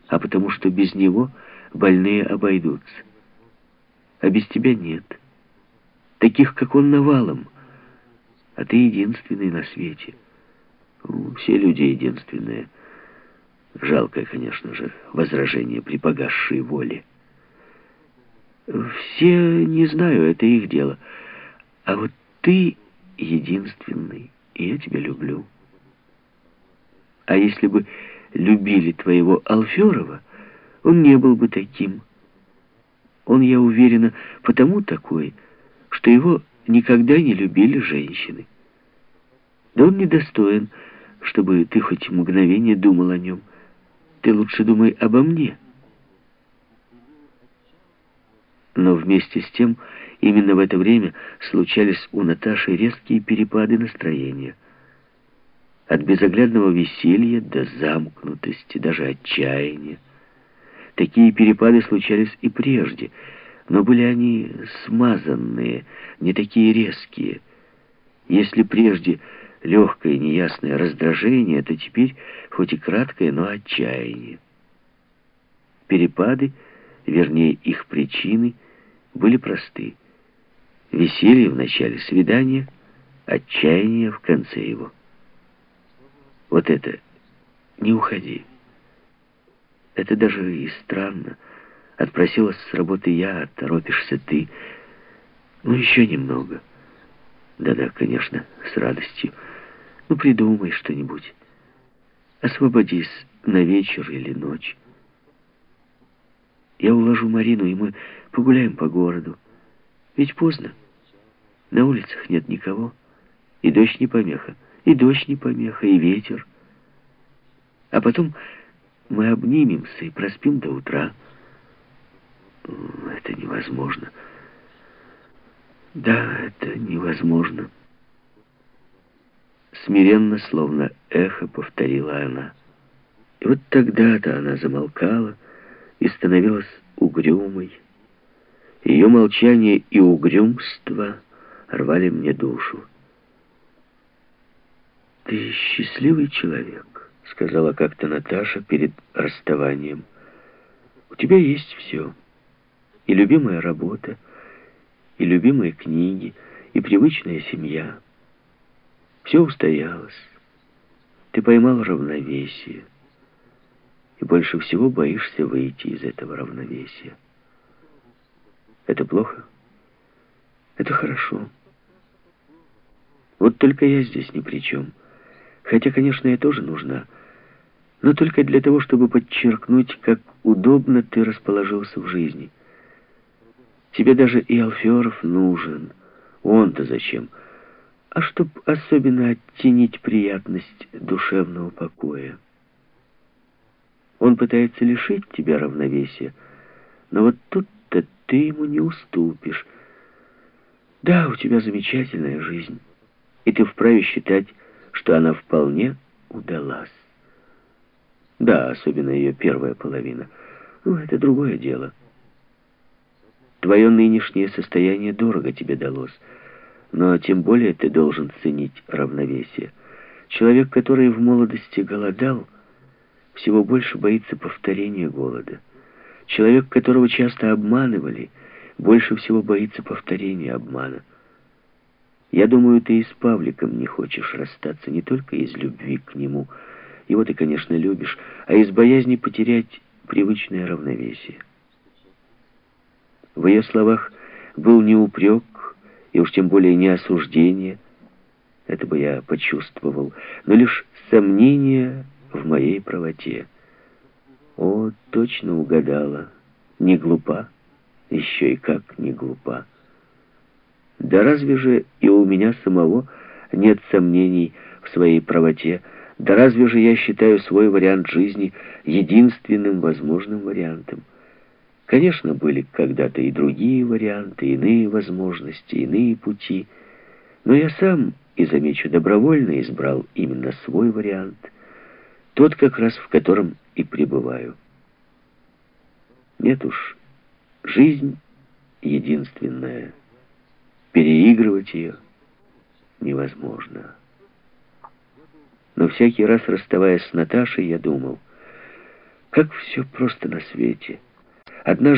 а потому что без него больные обойдутся. А без тебя нет. Таких, как он, навалом. А ты единственный на свете. Ну, все люди единственные. Жалкое, конечно же, возражение при погасшей воле. Все, не знаю, это их дело. А вот ты единственный, и я тебя люблю. А если бы любили твоего Алферова, он не был бы таким. Он, я уверена, потому такой, что его никогда не любили женщины. Да он недостоин, чтобы ты хоть мгновение думал о нем. Ты лучше думай обо мне. Но вместе с тем, именно в это время случались у Наташи резкие перепады настроения. От безоглядного веселья до замкнутости, даже отчаяния. Такие перепады случались и прежде, но были они смазанные, не такие резкие. Если прежде легкое неясное раздражение, то теперь хоть и краткое, но отчаяние. Перепады, вернее их причины, были просты. Веселье в начале свидания, отчаяние в конце его. Вот это «не уходи». Это даже и странно. Отпросилась с работы я, а торопишься ты. Ну, еще немного. Да-да, конечно, с радостью. Ну, придумай что-нибудь. Освободись на вечер или ночь. Я уложу Марину, и мы погуляем по городу. Ведь поздно. На улицах нет никого. И дождь не помеха. И дождь не помеха, и ветер. А потом мы обнимемся и проспим до утра. Это невозможно. Да, это невозможно. Смиренно, словно эхо, повторила она. И вот тогда-то она замолкала и становилась угрюмой. Ее молчание и угрюмство рвали мне душу. «Ты счастливый человек», — сказала как-то Наташа перед расставанием. «У тебя есть все. И любимая работа, и любимые книги, и привычная семья. Все устоялось. Ты поймал равновесие. И больше всего боишься выйти из этого равновесия. Это плохо? Это хорошо. Вот только я здесь ни при чем. Хотя, конечно, я тоже нужна. Но только для того, чтобы подчеркнуть, как удобно ты расположился в жизни. Тебе даже и Алферов нужен. Он-то зачем? А чтоб особенно оттенить приятность душевного покоя. Он пытается лишить тебя равновесия, но вот тут-то ты ему не уступишь. Да, у тебя замечательная жизнь, и ты вправе считать, что она вполне удалась. Да, особенно ее первая половина. Ну, это другое дело. Твое нынешнее состояние дорого тебе далось, но тем более ты должен ценить равновесие. Человек, который в молодости голодал, всего больше боится повторения голода. Человек, которого часто обманывали, больше всего боится повторения обмана. Я думаю, ты и с Павликом не хочешь расстаться не только из любви к нему, его ты, конечно, любишь, а из боязни потерять привычное равновесие. В ее словах был не упрек, и уж тем более не осуждение, это бы я почувствовал, но лишь сомнение в моей правоте. О, точно угадала, не глупа, еще и как не глупа. Да разве же и у меня самого нет сомнений в своей правоте, да разве же я считаю свой вариант жизни единственным возможным вариантом? Конечно, были когда-то и другие варианты, иные возможности, иные пути, но я сам, и замечу, добровольно избрал именно свой вариант, тот как раз, в котором и пребываю. Нет уж, жизнь единственная, переигрывать ее невозможно. Но всякий раз, расставаясь с Наташей, я думал, Как все просто на свете. Однажды